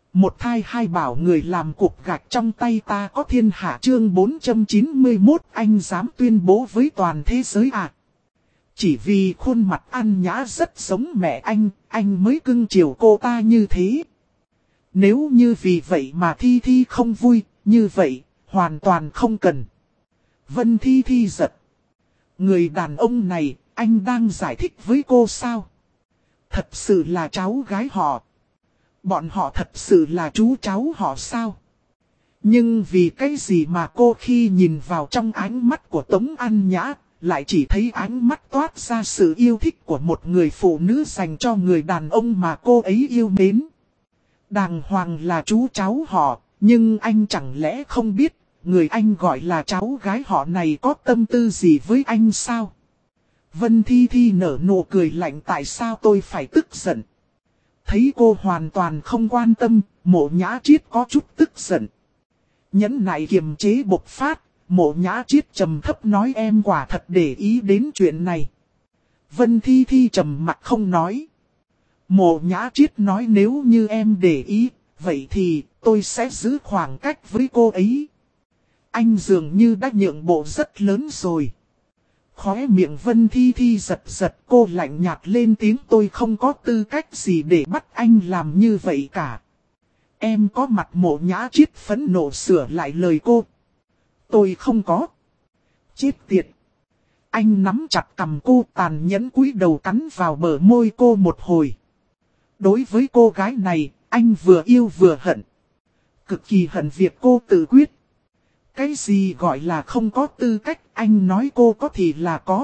Một thai hai bảo người làm cục gạch trong tay ta có thiên hạ chương 491 anh dám tuyên bố với toàn thế giới à. Chỉ vì khuôn mặt An Nhã rất giống mẹ anh mới cưng chiều cô ta như thế. Nếu như vì vậy mà Thi Thi không vui, như vậy, hoàn toàn không cần. Vân Thi Thi giật. Người đàn ông này, anh đang giải thích với cô sao? Thật sự là cháu gái họ. Bọn họ thật sự là chú cháu họ sao? Nhưng vì cái gì mà cô khi nhìn vào trong ánh mắt của Tống An Nhã, lại chỉ thấy ánh mắt toát ra sự yêu thích của một người phụ nữ dành cho người đàn ông mà cô ấy yêu mến. Đàng hoàng là chú cháu họ, nhưng anh chẳng lẽ không biết, người anh gọi là cháu gái họ này có tâm tư gì với anh sao? Vân Thi Thi nở nụ cười lạnh tại sao tôi phải tức giận. Thấy cô hoàn toàn không quan tâm, Mộ Nhã Triết có chút tức giận. Nhẫn nại kiềm chế bộc phát, Mộ Nhã Triết trầm thấp nói em quả thật để ý đến chuyện này. Vân Thi Thi trầm mặt không nói. Mộ Nhã Triết nói nếu như em để ý, vậy thì tôi sẽ giữ khoảng cách với cô ấy. Anh dường như đã nhượng bộ rất lớn rồi. Khóe miệng Vân Thi Thi giật giật, cô lạnh nhạt lên tiếng tôi không có tư cách gì để bắt anh làm như vậy cả. Em có mặt. Mộ Nhã Triết phẫn nộ sửa lại lời cô. Tôi không có. Chết tiệt. Anh nắm chặt cằm cô tàn nhẫn cúi đầu cắn vào bờ môi cô một hồi. Đối với cô gái này, anh vừa yêu vừa hận. Cực kỳ hận việc cô tự quyết. Cái gì gọi là không có tư cách, anh nói cô có thì là có.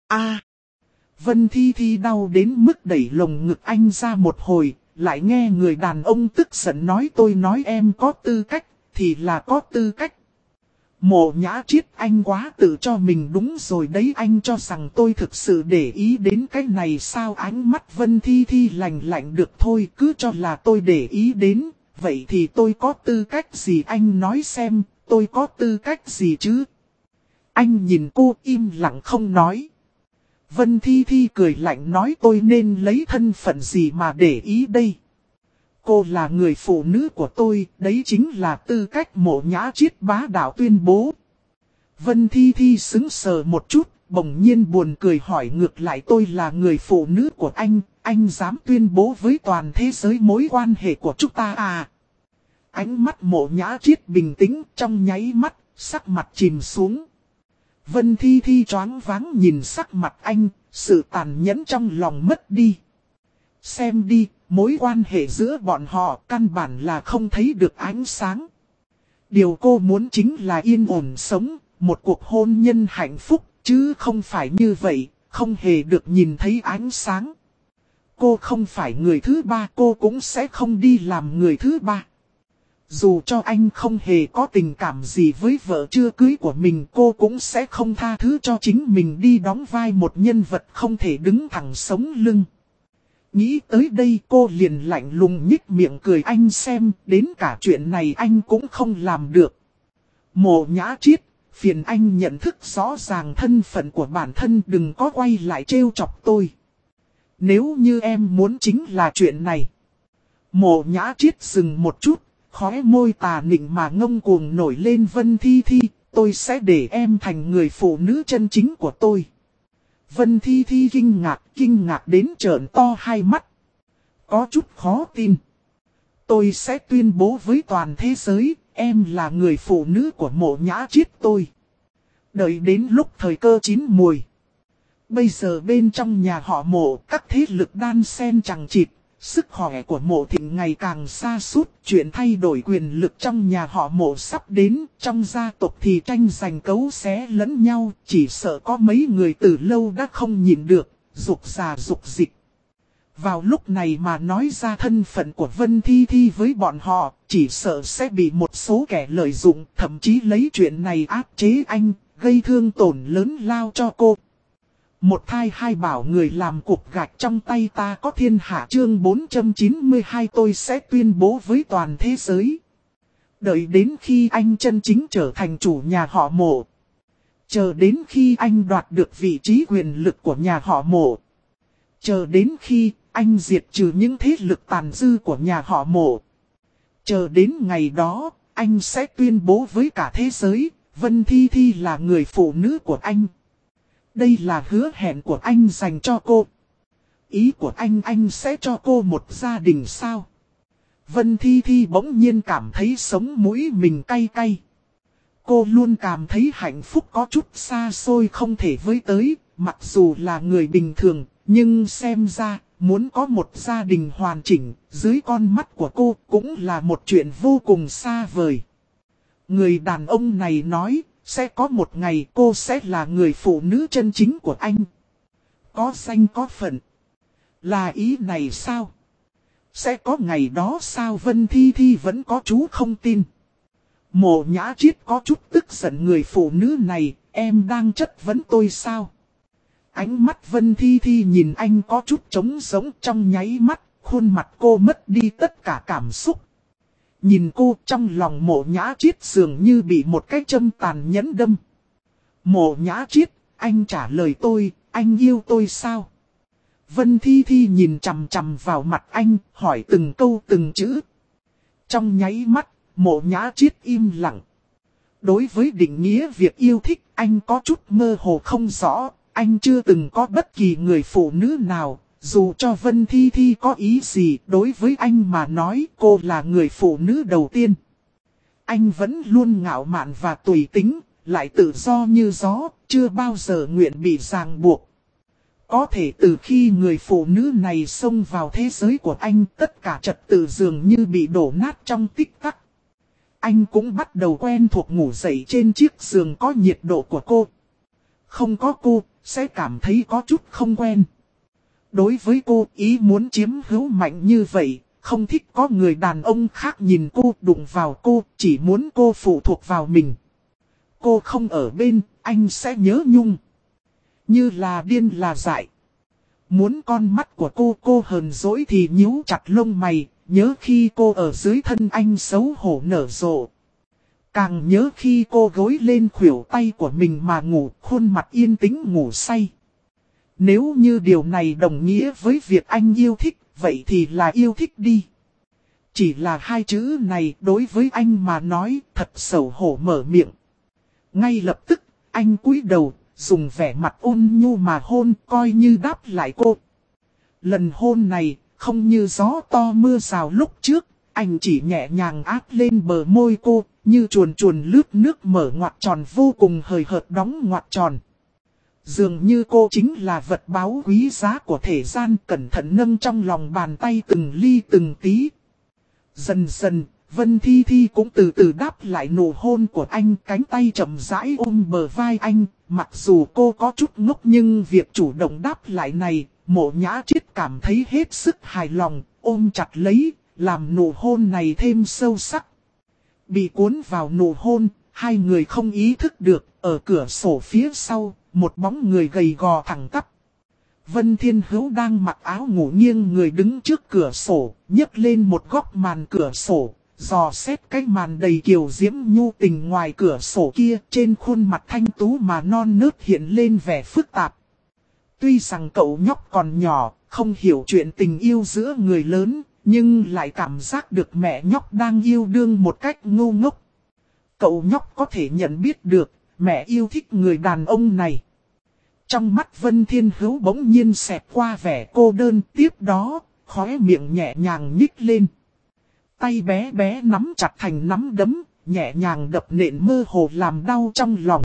Vân Thi Thi đau đến mức đẩy lồng ngực anh ra một hồi, lại nghe người đàn ông tức giận nói tôi nói em có tư cách, thì là có tư cách. Mộ Nhã Triết anh quá tự cho mình đúng rồi đấy, anh cho rằng tôi thực sự để ý đến cái này sao? Ánh mắt Vân Thi Thi lạnh lạnh được thôi, cứ cho là tôi để ý đến, vậy thì tôi có tư cách gì anh nói xem, tôi có tư cách gì chứ? Anh nhìn cô im lặng không nói. Vân Thi Thi cười lạnh nói tôi nên lấy thân phận gì mà để ý đây? Cô là người phụ nữ của tôi, đấy chính là tư cách. Mộ Nhã Triết bá đạo tuyên bố. Vân Thi Thi sững sờ một chút, bỗng nhiên buồn cười hỏi ngược lại tôi là người phụ nữ của anh dám tuyên bố với toàn thế giới mối quan hệ của chúng ta à? Ánh mắt Mộ Nhã Triết bình tĩnh, trong nháy mắt, sắc mặt chìm xuống. Vân Thi Thi choáng váng nhìn sắc mặt anh, sự tàn nhẫn trong lòng mất đi. Xem đi, mối quan hệ giữa bọn họ căn bản là không thấy được ánh sáng. Điều cô muốn chính là yên ổn sống, một cuộc hôn nhân hạnh phúc, chứ không phải như vậy, không hề được nhìn thấy ánh sáng. Cô không phải người thứ ba, cô cũng sẽ không đi làm người thứ ba. Dù cho anh không hề có tình cảm gì với vợ chưa cưới của mình, cô cũng sẽ không tha thứ cho chính mình đi đóng vai một nhân vật không thể đứng thẳng sống lưng. Nghĩ tới đây cô liền lạnh lùng nhích miệng cười anh xem, đến cả chuyện này anh cũng không làm được. Mộ Nhã Triết, phiền anh nhận thức rõ ràng thân phận của bản thân, đừng có quay lại trêu chọc tôi. Nếu như em muốn chính là chuyện này. Mộ Nhã Triết dừng một chút, khóe môi tà nịnh mà ngông cuồng nổi lên. Vân Thi Thi, tôi sẽ để em thành người phụ nữ chân chính của tôi. Vân Thi Thi kinh ngạc đến trợn to hai mắt. Có chút khó tin. Tôi sẽ tuyên bố với toàn thế giới, em là người phụ nữ của Mộ Nhã Triết tôi. Đợi đến lúc thời cơ chín muồi. Bây giờ bên trong nhà họ Mộ, các thế lực đan xen chằng chịt. Sức khỏe của Mộ Thịnh ngày càng sa sút, chuyện thay đổi quyền lực trong nhà họ Mộ sắp đến, trong gia tộc thì tranh giành cấu xé lẫn nhau, chỉ sợ có mấy người từ lâu đã không nhìn được, dục già dục dịch. Vào lúc này mà nói ra thân phận của Vân Thi Thi với bọn họ, chỉ sợ sẽ bị một số kẻ lợi dụng, thậm chí lấy chuyện này áp chế anh, gây thương tổn lớn lao cho cô. Một thai hai bảo người làm cục gạch trong tay ta có thiên hạ chương 492 tôi sẽ tuyên bố với toàn thế giới. Đợi đến khi anh chân chính trở thành chủ nhà họ Mộ. Chờ đến khi anh đoạt được vị trí quyền lực của nhà họ Mộ. Chờ đến khi anh diệt trừ những thế lực tàn dư của nhà họ Mộ. Chờ đến ngày đó, anh sẽ tuyên bố với cả thế giới, Vân Thi Thi là người phụ nữ của anh. Đây là hứa hẹn của anh dành cho cô. Ý của anh sẽ cho cô một gia đình sao? Vân Thi Thi bỗng nhiên cảm thấy sống mũi mình cay cay. Cô luôn cảm thấy hạnh phúc có chút xa xôi không thể với tới, mặc dù là người bình thường, nhưng xem ra, muốn có một gia đình hoàn chỉnh, dưới con mắt của cô cũng là một chuyện vô cùng xa vời. Người đàn ông này nói, sẽ có một ngày cô sẽ là người phụ nữ chân chính của anh. Có danh có phận. Là ý này sao? Sẽ có ngày đó sao? Vân Thi Thi vẫn có chú không tin. Mộ Nhã Chiết có chút tức giận, người phụ nữ này, em đang chất vấn tôi sao? Ánh mắt Vân Thi Thi nhìn anh có chút trống sống, trong nháy mắt, khuôn mặt cô mất đi tất cả cảm xúc. Nhìn cô, trong lòng Mộ Nhã Chiết dường như bị một cái châm tàn nhẫn đâm. Mộ Nhã Chiết, anh trả lời tôi, anh yêu tôi sao? Vân Thi Thi nhìn chằm chằm vào mặt anh, hỏi từng câu từng chữ. Trong nháy mắt, Mộ Nhã Chiết im lặng. Đối với định nghĩa việc yêu thích, anh có chút mơ hồ không rõ. Anh chưa từng có bất kỳ người phụ nữ nào, dù cho Vân Thi Thi có ý gì, đối với anh mà nói cô là người phụ nữ đầu tiên. Anh vẫn luôn ngạo mạn và tùy tính, lại tự do như gió, chưa bao giờ nguyện bị ràng buộc. Có thể từ khi người phụ nữ này xông vào thế giới của anh, tất cả trật tự dường như bị đổ nát trong tích tắc. Anh cũng bắt đầu quen thuộc ngủ dậy trên chiếc giường có nhiệt độ của cô. Không có cô, sẽ cảm thấy có chút không quen. Đối với cô, ý muốn chiếm hữu mạnh như vậy, không thích có người đàn ông khác nhìn cô, đụng vào cô, chỉ muốn cô phụ thuộc vào mình. Cô không ở bên, anh sẽ nhớ nhung. Như là điên là dại. Muốn con mắt của cô hờn dỗi thì nhíu chặt lông mày, nhớ khi cô ở dưới thân anh xấu hổ nở rộ. Càng nhớ khi cô gối lên khuỷu tay của mình mà ngủ, khuôn mặt yên tĩnh ngủ say. Nếu như điều này đồng nghĩa với việc anh yêu thích, vậy thì là yêu thích đi. Chỉ là hai chữ này đối với anh mà nói thật xấu hổ mở miệng. Ngay lập tức, anh cúi đầu, dùng vẻ mặt ôn nhu mà hôn, coi như đáp lại cô. Lần hôn này, không như gió to mưa rào lúc trước, anh chỉ nhẹ nhàng áp lên bờ môi cô, như chuồn chuồn lướt nước mở ngoặc tròn vô cùng hời hợt đóng ngoặc tròn. Dường như cô chính là vật báu quý giá của thế gian, cẩn thận nâng trong lòng bàn tay từng ly từng tí. Dần dần, Vân Thi Thi cũng từ từ đáp lại nụ hôn của anh, cánh tay chậm rãi ôm bờ vai anh. Mặc dù cô có chút ngốc nhưng việc chủ động đáp lại này, Mộ Nhã Chiết cảm thấy hết sức hài lòng, ôm chặt lấy, làm nụ hôn này thêm sâu sắc. Bị cuốn vào nụ hôn, hai người không ý thức được, ở cửa sổ phía sau, một bóng người gầy gò thẳng tắp. Vân Thiên Hữu đang mặc áo ngủ nghiêng người đứng trước cửa sổ, nhấc lên một góc màn cửa sổ, dò xét cái màn đầy kiều diễm nhu tình ngoài cửa sổ kia, trên khuôn mặt thanh tú mà non nớt hiện lên vẻ phức tạp. Tuy rằng cậu nhóc còn nhỏ, không hiểu chuyện tình yêu giữa người lớn, nhưng lại cảm giác được mẹ nhóc đang yêu đương một cách ngu ngốc. Cậu nhóc có thể nhận biết được, mẹ yêu thích người đàn ông này. Trong mắt Vân Thiên Hữu bỗng nhiên xẹt qua vẻ cô đơn, tiếp đó, khóe miệng nhẹ nhàng nhích lên. Tay bé bé nắm chặt thành nắm đấm, nhẹ nhàng đập nện mơ hồ làm đau trong lòng.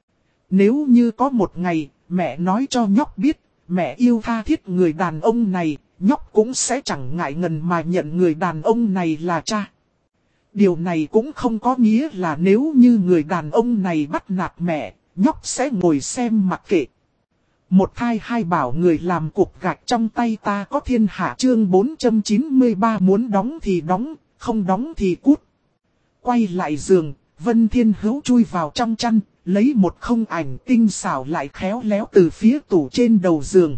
Nếu như có một ngày, mẹ nói cho nhóc biết, mẹ yêu tha thiết người đàn ông này, nhóc cũng sẽ chẳng ngại ngần mà nhận người đàn ông này là cha. Điều này cũng không có nghĩa là nếu như người đàn ông này bắt nạt mẹ, nhóc sẽ ngồi xem mặc kệ. Một thai hai bảo người làm cục gạch trong tay ta có thiên hạ, chương 493 muốn đóng thì đóng, không đóng thì cút. Quay lại giường, Vân Thiên Hữu chui vào trong chăn, lấy một không ảnh tinh xảo lại khéo léo từ phía tủ trên đầu giường.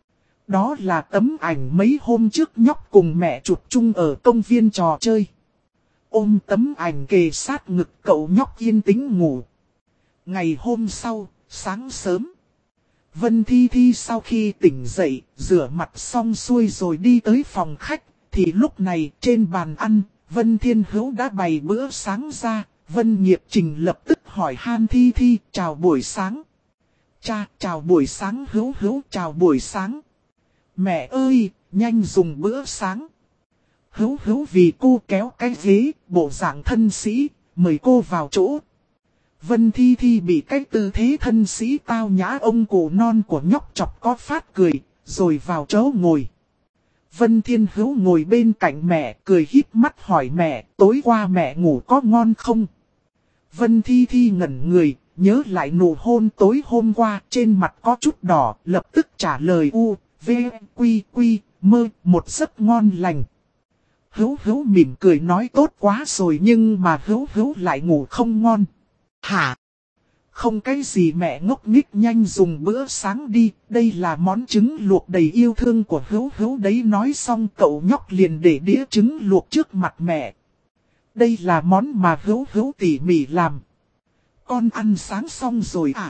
Đó là tấm ảnh mấy hôm trước nhóc cùng mẹ chụp chung ở công viên trò chơi. Ôm tấm ảnh kề sát ngực, cậu nhóc yên tĩnh ngủ. Ngày hôm sau, sáng sớm, Vân Thi Thi sau khi tỉnh dậy, rửa mặt xong xuôi rồi đi tới phòng khách, thì lúc này trên bàn ăn, Vân Thiên Hữu đã bày bữa sáng ra, Vân Nghiệp Trình lập tức hỏi han Thi Thi, chào buổi sáng. Cha, chào buổi sáng Hữu Hữu, chào buổi sáng. Mẹ ơi, nhanh dùng bữa sáng. Hữu Hữu vì cô kéo cái ghế, bộ dạng thân sĩ, mời cô vào chỗ. Vân Thi Thi bị cái tư thế thân sĩ tao nhã ông cụ non của nhóc chọc có phát cười, rồi vào chỗ ngồi. Vân Thiên Hữu ngồi bên cạnh mẹ, cười híp mắt hỏi mẹ, tối qua mẹ ngủ có ngon không? Vân Thi Thi ngẩn người, nhớ lại nụ hôn tối hôm qua, trên mặt có chút đỏ, lập tức trả lời v, quy, mơ, một giấc ngon lành. Hữu Hữu mỉm cười nói tốt quá rồi nhưng mà Hữu Hữu lại ngủ không ngon. Hả? Không cái gì mẹ ngốc nghếch, nhanh dùng bữa sáng đi, đây là món trứng luộc đầy yêu thương của Hữu Hữu đấy. Nói xong cậu nhóc liền để đĩa trứng luộc trước mặt mẹ. Đây là món mà Hữu Hữu tỉ mỉ làm. Con ăn sáng xong rồi à?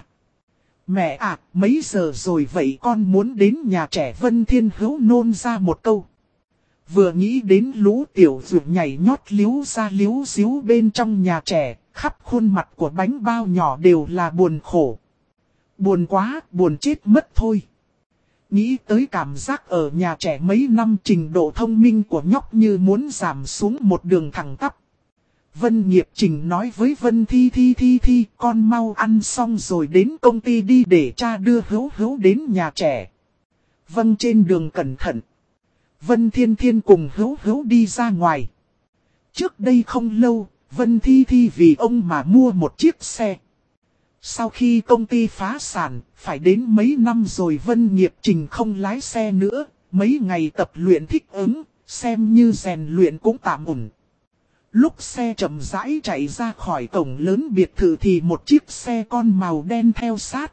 Mẹ à, mấy giờ rồi vậy, con muốn đến nhà trẻ. Vân Thiên Hữu nôn ra một câu. Vừa nghĩ đến lũ tiểu dược nhảy nhót líu ra líu xíu bên trong nhà trẻ, khắp khuôn mặt của bánh bao nhỏ đều là buồn khổ. Buồn quá, buồn chết mất thôi. Nghĩ tới cảm giác ở nhà trẻ mấy năm, trình độ thông minh của nhóc như muốn giảm xuống một đường thẳng tắp. Vân Nghiệp Trình nói với Vân Thi Thi, con mau ăn xong rồi đến công ty đi để cha đưa Hữu Hữu đến nhà trẻ. Vâng, trên đường cẩn thận. Vân Thiên Thiên cùng Hữu Hữu đi ra ngoài. Trước đây không lâu, Vân Thi Thi vì ông mà mua một chiếc xe. Sau khi công ty phá sản, phải đến mấy năm rồi Vân Nghiệp Trình không lái xe nữa. Mấy ngày tập luyện thích ứng, xem như rèn luyện cũng tạm ổn. Lúc xe chậm rãi chạy ra khỏi cổng lớn biệt thự thì một chiếc xe con màu đen theo sát.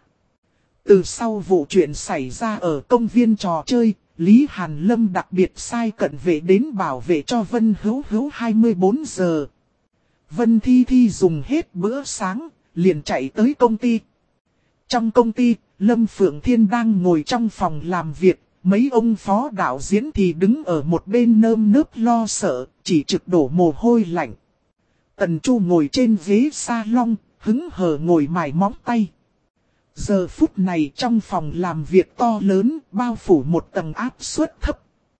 Từ sau vụ chuyện xảy ra ở công viên trò chơi, Lý Hàn Lâm đặc biệt sai cận vệ đến bảo vệ cho Vân Hữu Hữu 24 giờ. Vân Thi Thi dùng hết bữa sáng, liền chạy tới công ty. Trong công ty, Lâm Phượng Thiên đang ngồi trong phòng làm việc, mấy ông phó đạo diễn thì đứng ở một bên nơm nớp lo sợ, chỉ trực đổ mồ hôi lạnh. Tần Chu ngồi trên ghế salon, hứng hờ ngồi mài móng tay. Giờ phút này trong phòng làm việc to lớn, bao phủ một tầng áp suất thấp.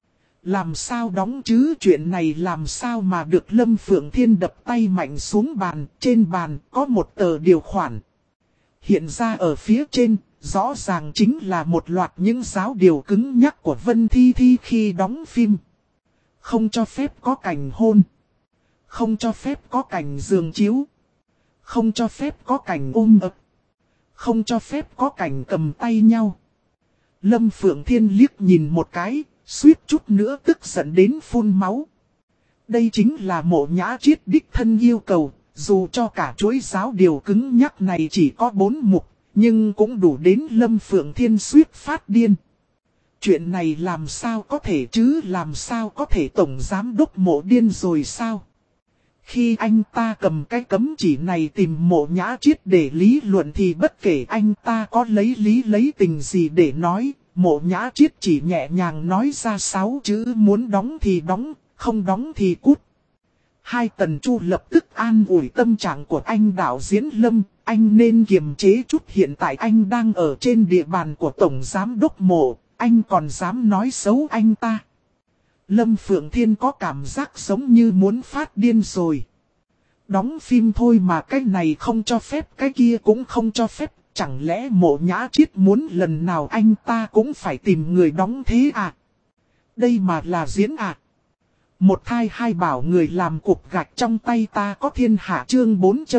Làm sao đóng chứ, chuyện này làm sao mà được. Lâm Phượng Thiên đập tay mạnh xuống bàn, trên bàn có một tờ điều khoản. Hiện ra ở phía trên, rõ ràng chính là một loạt những giáo điều cứng nhắc của Vân Thi Thi khi đóng phim. Không cho phép có cảnh hôn. Không cho phép có cảnh giường chiếu. Không cho phép có cảnh ôm ấp. Không cho phép có cảnh cầm tay nhau. Lâm Phượng Thiên liếc nhìn một cái, suýt chút nữa tức giận đến phun máu. Đây chính là Mộ Nhã Triết đích thân yêu cầu, dù cho cả chuỗi giáo điều cứng nhắc này chỉ có 4 mục, nhưng cũng đủ đến Lâm Phượng Thiên suýt phát điên. Chuyện này làm sao có thể chứ, làm sao có thể, tổng giám đốc Mộ điên rồi sao? Khi anh ta cầm cái cấm chỉ này tìm Mộ Nhã Triết để lý luận thì bất kể anh ta có lấy lý lấy tình gì để nói, Mộ Nhã Triết chỉ nhẹ nhàng nói ra 6 chữ: muốn đóng thì đóng, không đóng thì cút. Hai Tần Chu lập tức an ủi tâm trạng của anh đạo diễn Lâm, anh nên kiềm chế chút, hiện tại anh đang ở trên địa bàn của Tổng Giám đốc Mộ, anh còn dám nói xấu anh ta. Lâm Phượng Thiên có cảm giác giống như muốn phát điên rồi. Đóng phim thôi mà cái này không cho phép, cái kia cũng không cho phép, chẳng lẽ Mộ Nhã Triết muốn lần nào anh ta cũng phải tìm người đóng thế à? Đây mà là diễn à? Một thai hai bảo người làm cục gạch trong tay ta có thiên hạ. Chương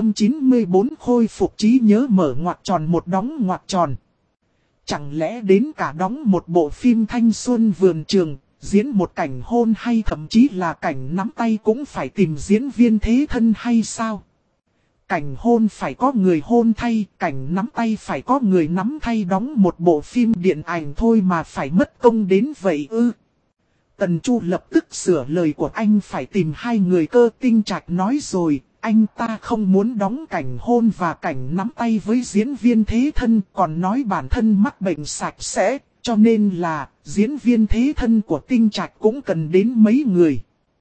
494 khôi phục trí nhớ mở ngoặc tròn một đóng ngoặc tròn. Chẳng lẽ đến cả đóng một bộ phim thanh xuân vườn trường, diễn một cảnh hôn hay thậm chí là cảnh nắm tay cũng phải tìm diễn viên thế thân hay sao? Cảnh hôn phải có người hôn thay, cảnh nắm tay phải có người nắm thay, đóng một bộ phim điện ảnh thôi mà phải mất công đến vậy ư? Tần Chu lập tức sửa lời của anh, phải tìm hai người. Cơ Tinh Trạch nói rồi, anh ta không muốn đóng cảnh hôn và cảnh nắm tay với diễn viên thế thân, còn nói bản thân mắc bệnh sạch sẽ, cho nên là diễn viên thế thân của Tinh Trạch cũng cần đến mấy người.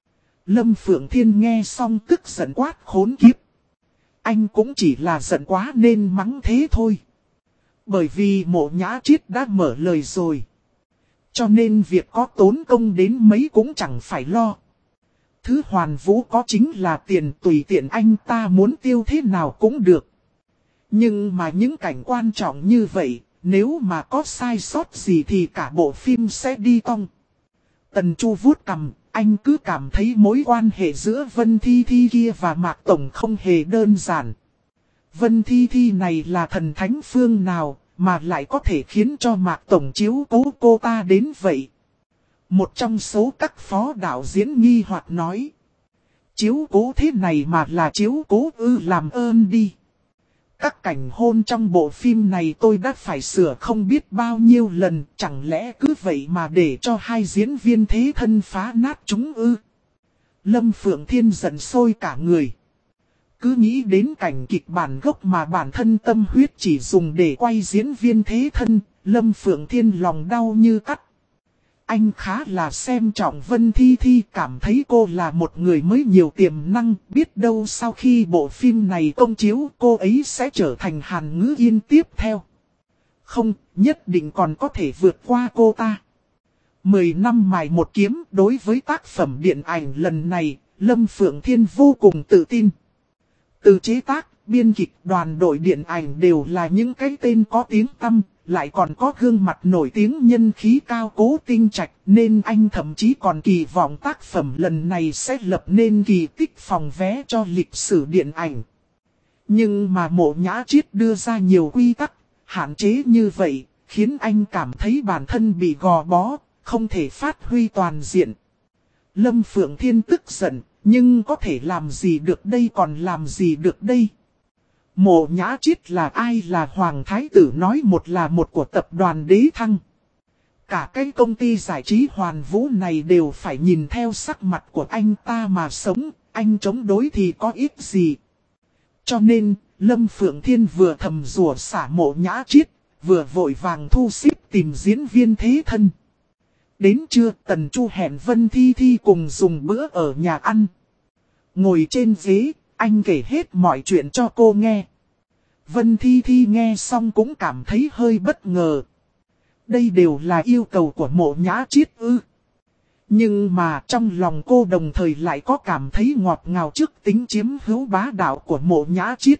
Lâm Phượng Thiên nghe xong tức giận quát khốn kiếp. Anh cũng chỉ là giận quá nên mắng thế thôi. Bởi vì Mộ Nhã Triết đã mở lời rồi. Cho nên việc có tốn công đến mấy cũng chẳng phải lo. Thứ Hoàn Vũ có chính là tiền, tùy tiện anh ta muốn tiêu thế nào cũng được. Nhưng mà những cảnh quan trọng như vậy, nếu mà có sai sót gì thì cả bộ phim sẽ đi tong. Tần Chu vuốt cằm, anh cứ cảm thấy mối quan hệ giữa Vân Thi Thi kia và Mạc Tổng không hề đơn giản. Vân Thi Thi này là thần thánh phương nào mà lại có thể khiến cho Mạc Tổng chiếu cố cô ta đến vậy? Một trong số các phó đạo diễn nghi hoặc nói. Chiếu cố thế này mà là chiếu cố ư, làm ơn đi. Các cảnh hôn trong bộ phim này tôi đã phải sửa không biết bao nhiêu lần, chẳng lẽ cứ vậy mà để cho hai diễn viên thế thân phá nát chúng ư? Lâm Phượng Thiên giận sôi cả người. Cứ nghĩ đến cảnh kịch bản gốc mà bản thân tâm huyết chỉ dùng để quay diễn viên thế thân, Lâm Phượng Thiên lòng đau như cắt. Anh khá là xem trọng Vân Thi Thi, cảm thấy cô là một người mới nhiều tiềm năng, biết đâu sau khi bộ phim này công chiếu cô ấy sẽ trở thành Hàn Ngữ Yên tiếp theo. Không, nhất định còn có thể vượt qua cô ta. 10 năm mài một kiếm, đối với tác phẩm điện ảnh lần này, Lâm Phượng Thiên vô cùng tự tin. Từ chế tác, biên kịch, đoàn đội điện ảnh đều là những cái tên có tiếng tăm. Lại còn có gương mặt nổi tiếng nhân khí cao Cố Tinh Trạch, nên anh thậm chí còn kỳ vọng tác phẩm lần này sẽ lập nên kỳ tích phòng vé cho lịch sử điện ảnh. Nhưng mà Mộ Nhã Triết đưa ra nhiều quy tắc, hạn chế như vậy, khiến anh cảm thấy bản thân bị gò bó, không thể phát huy toàn diện. Lâm Phượng Thiên tức giận, nhưng có thể làm gì được đây, còn làm gì được đây? Mộ Nhã Triết là ai? Là Hoàng Thái Tử nói một là một của tập đoàn Đế Thăng. Cả cái công ty giải trí Hoàn Vũ này đều phải nhìn theo sắc mặt của anh ta mà sống, anh chống đối thì có ích gì. Cho nên, Lâm Phượng Thiên vừa thầm rủa xả Mộ Nhã Triết, vừa vội vàng thu xếp tìm diễn viên thế thân. Đến trưa, Tần Chu hẹn Vân Thi Thi cùng dùng bữa ở nhà ăn. Ngồi trên ghế, anh kể hết mọi chuyện cho cô nghe. Vân Thi Thi nghe xong cũng cảm thấy hơi bất ngờ. Đây đều là yêu cầu của Mộ Nhã Triết ư? Nhưng mà trong lòng cô đồng thời lại có cảm thấy ngọt ngào trước tính chiếm hữu bá đạo của Mộ Nhã Triết.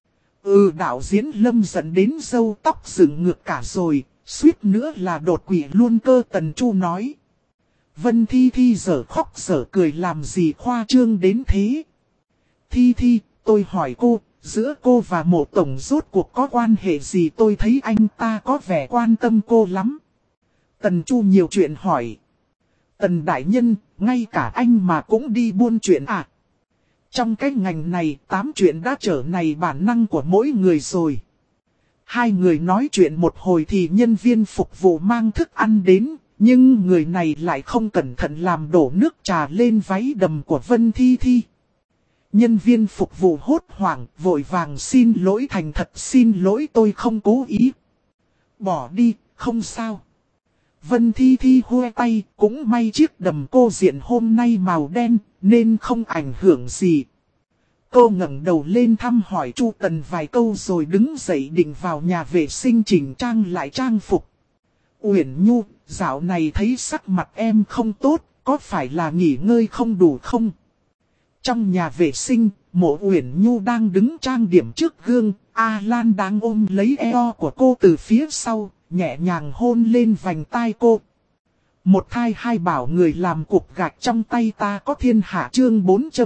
Đạo diễn Lâm dẫn đến râu tóc dựng ngược cả rồi, suýt nữa là đột quỵ luôn cơ. Tần Chu nói. Vân Thi Thi giở khóc giở cười, làm gì khoa trương đến thế? Thi Thi, tôi hỏi cô, giữa cô và Mộ Tổng rốt cuộc có quan hệ gì? Tôi thấy anh ta có vẻ quan tâm cô lắm. Tần Chu nhiều chuyện hỏi. Tần đại nhân, ngay cả anh mà cũng đi buôn chuyện à? Trong cái ngành này, 8 chuyện đã trở thành bản năng của mỗi người rồi. Hai người nói chuyện một hồi thì nhân viên phục vụ mang thức ăn đến, nhưng người này lại không cẩn thận làm đổ nước trà lên váy đầm của Vân Thi Thi. Nhân viên phục vụ hốt hoảng, vội vàng xin lỗi, thành thật xin lỗi, tôi không cố ý. Bỏ đi, không sao. Vân Thi Thi hue tay, cũng may chiếc đầm cô diện hôm nay màu đen, nên không ảnh hưởng gì. Cô ngẩng đầu lên thăm hỏi Chu Tần vài câu rồi đứng dậy định vào nhà vệ sinh chỉnh trang lại trang phục. Uyển Nhu, dạo này thấy sắc mặt em không tốt, có phải là nghỉ ngơi không đủ không? Trong nhà vệ sinh, Mộ Uyển Nhu đang đứng trang điểm trước gương, A Lan đang ôm lấy eo của cô từ phía sau, nhẹ nhàng hôn lên vành tai cô. Một thai hai bảo người làm cục gạch trong tay ta có thiên hạ. Chương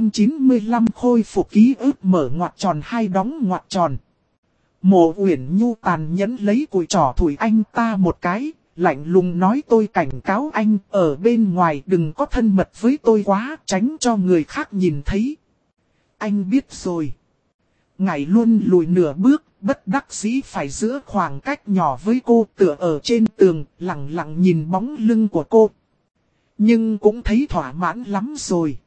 495 khôi phục ký ức mở ngoặc tròn hai đóng ngoặc tròn. Mộ Uyển Nhu tàn nhẫn lấy cùi trỏ thủi anh ta một cái, lạnh lùng nói, tôi cảnh cáo anh, ở bên ngoài đừng có thân mật với tôi quá, tránh cho người khác nhìn thấy. Anh biết rồi. Ngải luôn lùi nửa bước, bất đắc dĩ phải giữ khoảng cách nhỏ với cô, tựa ở trên tường, lặng lặng nhìn bóng lưng của cô. Nhưng cũng thấy thỏa mãn lắm rồi.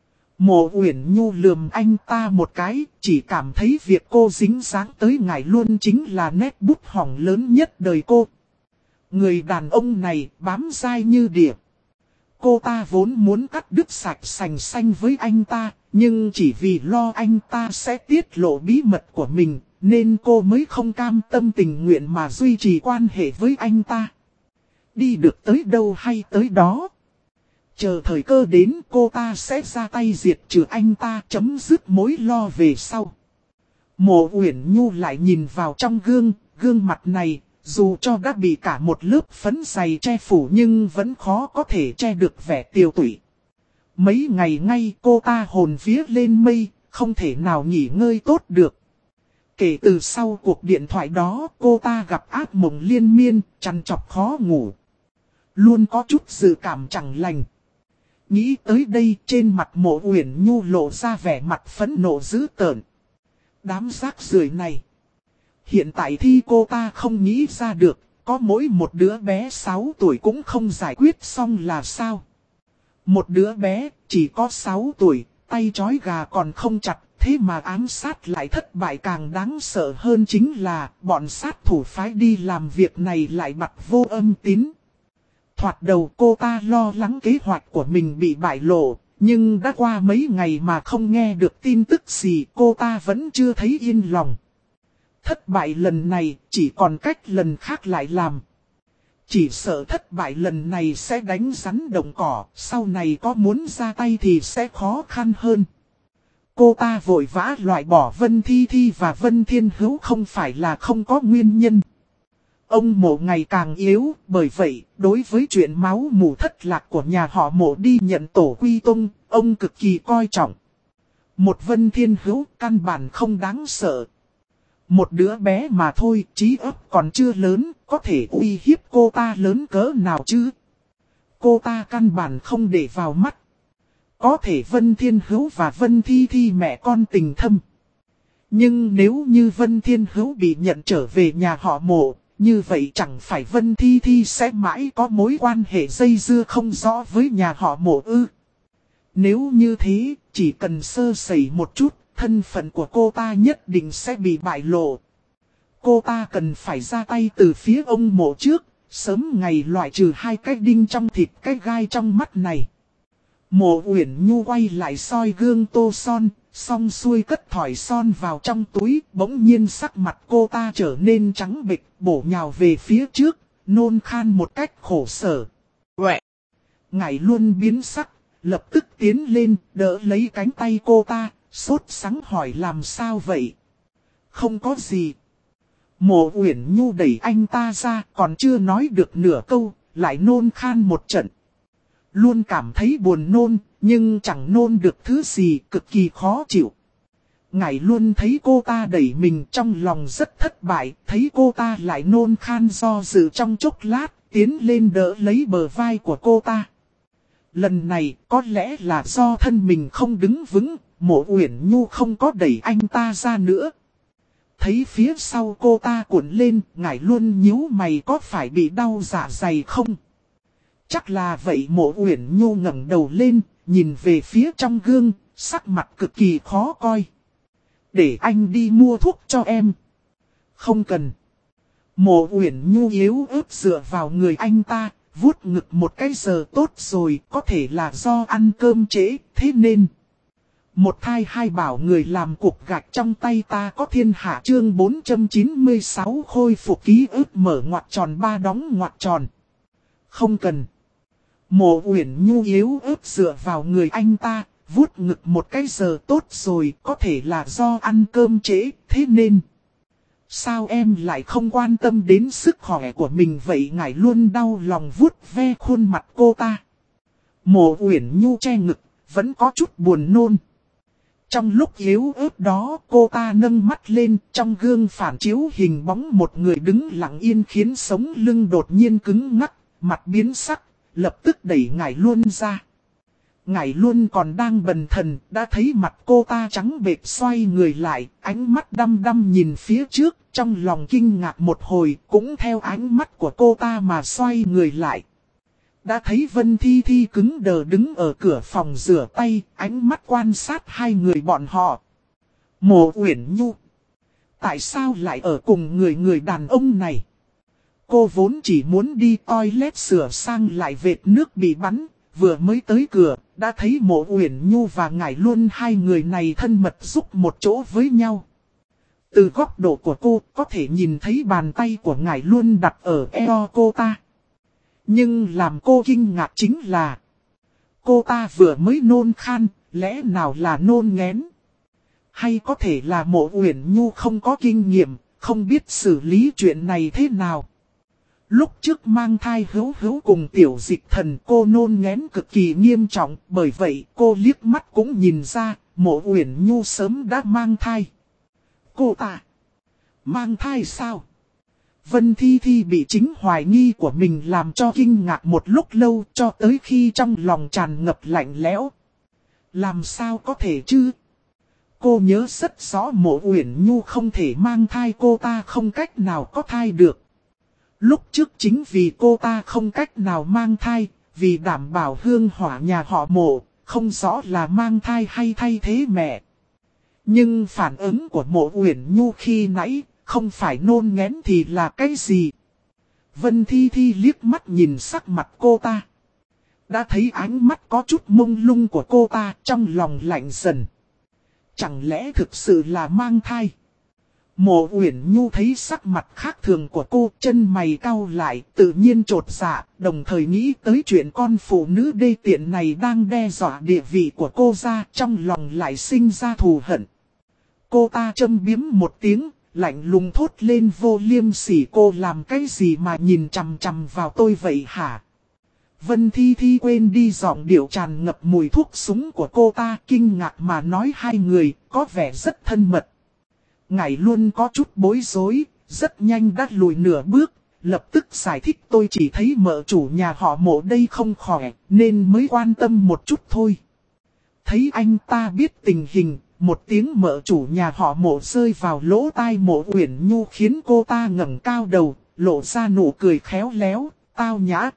Mộ Uyển Nhu lườm anh ta một cái, chỉ cảm thấy việc cô dính dáng tới Ngải luôn chính là nét bút hỏng lớn nhất đời cô. Người đàn ông này bám dai như điệp. Cô ta vốn muốn cắt đứt sạch sành xanh với anh ta, nhưng chỉ vì lo anh ta sẽ tiết lộ bí mật của mình, nên cô mới không cam tâm tình nguyện mà duy trì quan hệ với anh ta. Đi được tới đâu hay tới đó. Chờ thời cơ đến cô ta sẽ ra tay diệt trừ anh ta, chấm dứt mối lo về sau. Mộ Uyển Nhu lại nhìn vào trong gương mặt này, dù cho đã bị cả một lớp phấn dày che phủ nhưng vẫn khó có thể che được vẻ tiều tụy. Mấy ngày ngay cô ta hồn vía lên mây, không thể nào nghỉ ngơi tốt được. Kể từ sau cuộc điện thoại đó, cô ta gặp ác mộng liên miên, trằn trọc khó ngủ. Luôn có chút dự cảm chẳng lành. Nghĩ tới đây, trên mặt Mộ Uyển Nhu lộ ra vẻ mặt phẫn nộ dữ tợn. Đám rác rưởi này. Hiện tại thì cô ta không nghĩ ra được, có mỗi một đứa bé 6 tuổi cũng không giải quyết xong là sao? Một đứa bé chỉ có 6 tuổi, tay trói gà còn không chặt, thế mà ám sát lại thất bại. Càng đáng sợ hơn chính là bọn sát thủ phái đi làm việc này lại bặt vô âm tín. Thoạt đầu cô ta lo lắng kế hoạch của mình bị bại lộ, nhưng đã qua mấy ngày mà không nghe được tin tức gì, cô ta vẫn chưa thấy yên lòng. Thất bại lần này chỉ còn cách lần khác lại làm. Chỉ sợ thất bại lần này sẽ đánh rắn động cỏ, sau này có muốn ra tay thì sẽ khó khăn hơn. Cô ta vội vã loại bỏ Vân Thi Thi và Vân Thiên Hữu không phải là không có nguyên nhân. Ông Mộ ngày càng yếu, bởi vậy, đối với chuyện máu mủ thất lạc của nhà họ Mộ đi nhận tổ quy tông, ông cực kỳ coi trọng. Một Vân Thiên Hữu căn bản không đáng sợ. Một đứa bé mà thôi, trí óc còn chưa lớn, có thể uy hiếp cô ta lớn cỡ nào chứ? Cô ta căn bản không để vào mắt. Có thể Vân Thiên Hữu và Vân Thi Thi mẹ con tình thâm. Nhưng nếu như Vân Thiên Hữu bị nhận trở về nhà họ Mộ, như vậy chẳng phải Vân Thi Thi sẽ mãi có mối quan hệ dây dưa không rõ với nhà họ Mộ ư? Nếu như thế, chỉ cần sơ sẩy một chút, thân phận của cô ta nhất định sẽ bị bại lộ. Cô ta cần phải ra tay từ phía ông Mộ trước, sớm ngày loại trừ hai cái đinh trong thịt cái gai trong mắt này. Mộ Uyển Nhu quay lại soi gương tô son, xong xuôi cất thỏi son vào trong túi, bỗng nhiên sắc mặt cô ta trở nên trắng bệch, bổ nhào về phía trước, nôn khan một cách khổ sở. Uệ! Ngải luôn biến sắc, lập tức tiến lên, đỡ lấy cánh tay cô ta, sốt sắng hỏi làm sao vậy? Không có gì. Mộ Uyển Nhu đẩy anh ta ra, còn chưa nói được nửa câu, lại nôn khan một trận. Luôn cảm thấy buồn nôn, nhưng chẳng nôn được thứ gì, cực kỳ khó chịu. Ngải luôn thấy cô ta đẩy mình trong lòng rất thất bại, thấy cô ta lại nôn khan do dự trong chốc lát, tiến lên đỡ lấy bờ vai của cô ta. Lần này có lẽ là do thân mình không đứng vững, Mộ Uyển Nhu không có đẩy anh ta ra nữa. Thấy phía sau cô ta cuộn lên, Ngải luôn nhíu mày có phải bị đau dạ dày không? Chắc là vậy. Mộ Uyển Nhu ngẩng đầu lên, nhìn về phía trong gương, sắc mặt cực kỳ khó coi. Để anh đi mua thuốc cho em. Không cần. Mộ Uyển Nhu yếu ớt dựa vào người anh ta, vuốt ngực một cái giờ tốt rồi, có thể là do ăn cơm trễ, thế nên. Một thai hai bảo người làm cục gạch trong tay ta có thiên hạ. Chương 496 khôi phục ký ức mở ngoặc tròn ba đóng ngoặc tròn. Không cần. Mộ Uyển Nhu yếu ớt dựa vào người anh ta, vuốt ngực một cái giờ tốt rồi, có thể là do ăn cơm trễ, thế nên. Sao em lại không quan tâm đến sức khỏe của mình vậy? Ngải luôn đau lòng vuốt ve khuôn mặt cô ta. Mộ Uyển Nhu che ngực, vẫn có chút buồn nôn. Trong lúc yếu ớt đó, cô ta nâng mắt lên, trong gương phản chiếu hình bóng một người đứng lặng yên khiến sống lưng đột nhiên cứng ngắc, mặt biến sắc, lập tức đẩy Ngải luôn ra. Ngải luôn còn đang bần thần, đã thấy mặt cô ta trắng bệch xoay người lại, ánh mắt đăm đăm nhìn phía trước, trong lòng kinh ngạc một hồi, cũng theo ánh mắt của cô ta mà xoay người lại. Đã thấy Vân Thi Thi cứng đờ đứng ở cửa phòng rửa tay, ánh mắt quan sát hai người bọn họ. Mộ Uyển Nhu, tại sao lại ở cùng người đàn ông này? Cô vốn chỉ muốn đi toilet sửa sang lại vệt nước bị bắn, vừa mới tới cửa, đã thấy Mộ Uyển Nhu và Ngải Luân hai người này thân mật giúp một chỗ với nhau. Từ góc độ của cô, có thể nhìn thấy bàn tay của Ngải Luân đặt ở eo cô ta. Nhưng làm cô kinh ngạc chính là, cô ta vừa mới nôn khan, lẽ nào là nôn nghén? Hay có thể là Mộ Uyển Nhu không có kinh nghiệm, không biết xử lý chuyện này thế nào? Lúc trước mang thai Hữu Hữu cùng Tiểu Dịch Thần, cô nôn nghén cực kỳ nghiêm trọng, bởi vậy cô liếc mắt cũng nhìn ra, Mộ Uyển Nhu sớm đã mang thai. Cô ta mang thai sao? Vân Thi Thi bị chính hoài nghi của mình làm cho kinh ngạc một lúc lâu, cho tới khi trong lòng tràn ngập lạnh lẽo. Làm sao có thể chứ? Cô nhớ rất rõ Mộ Uyển Nhu không thể mang thai, cô ta không cách nào có thai được. Lúc trước chính vì cô ta không cách nào mang thai, vì đảm bảo hương hỏa nhà họ Mộ, không rõ là mang thai hay thay thế mẹ. Nhưng phản ứng của Mộ Uyển Nhu khi nãy, không phải nôn nghén thì là cái gì? Vân Thi Thi liếc mắt nhìn sắc mặt cô ta. Đã thấy ánh mắt có chút mông lung của cô ta, trong lòng lạnh dần. Chẳng lẽ thực sự là mang thai? Mộ Uyển Nhu thấy sắc mặt khác thường của cô, chân mày cau lại, tự nhiên trột dạ, đồng thời nghĩ tới chuyện con phụ nữ đê tiện này đang đe dọa địa vị của cô ra, trong lòng lại sinh ra thù hận. Cô ta châm biếm một tiếng, lạnh lùng thốt lên vô liêm sỉ, cô làm cái gì mà nhìn chằm chằm vào tôi vậy hả? Vân Thi Thi quên đi giọng điệu tràn ngập mùi thuốc súng của cô ta, kinh ngạc mà nói hai người có vẻ rất thân mật. Ngải luôn có chút bối rối, rất nhanh đã lùi nửa bước, lập tức giải thích tôi chỉ thấy mợ chủ nhà họ Mộ đây không khỏe, nên mới quan tâm một chút thôi. Thấy anh ta biết tình hình, một tiếng mợ chủ nhà họ Mộ rơi vào lỗ tai Mộ Uyển Nhu khiến cô ta ngẩng cao đầu, lộ ra nụ cười khéo léo, tao nhã.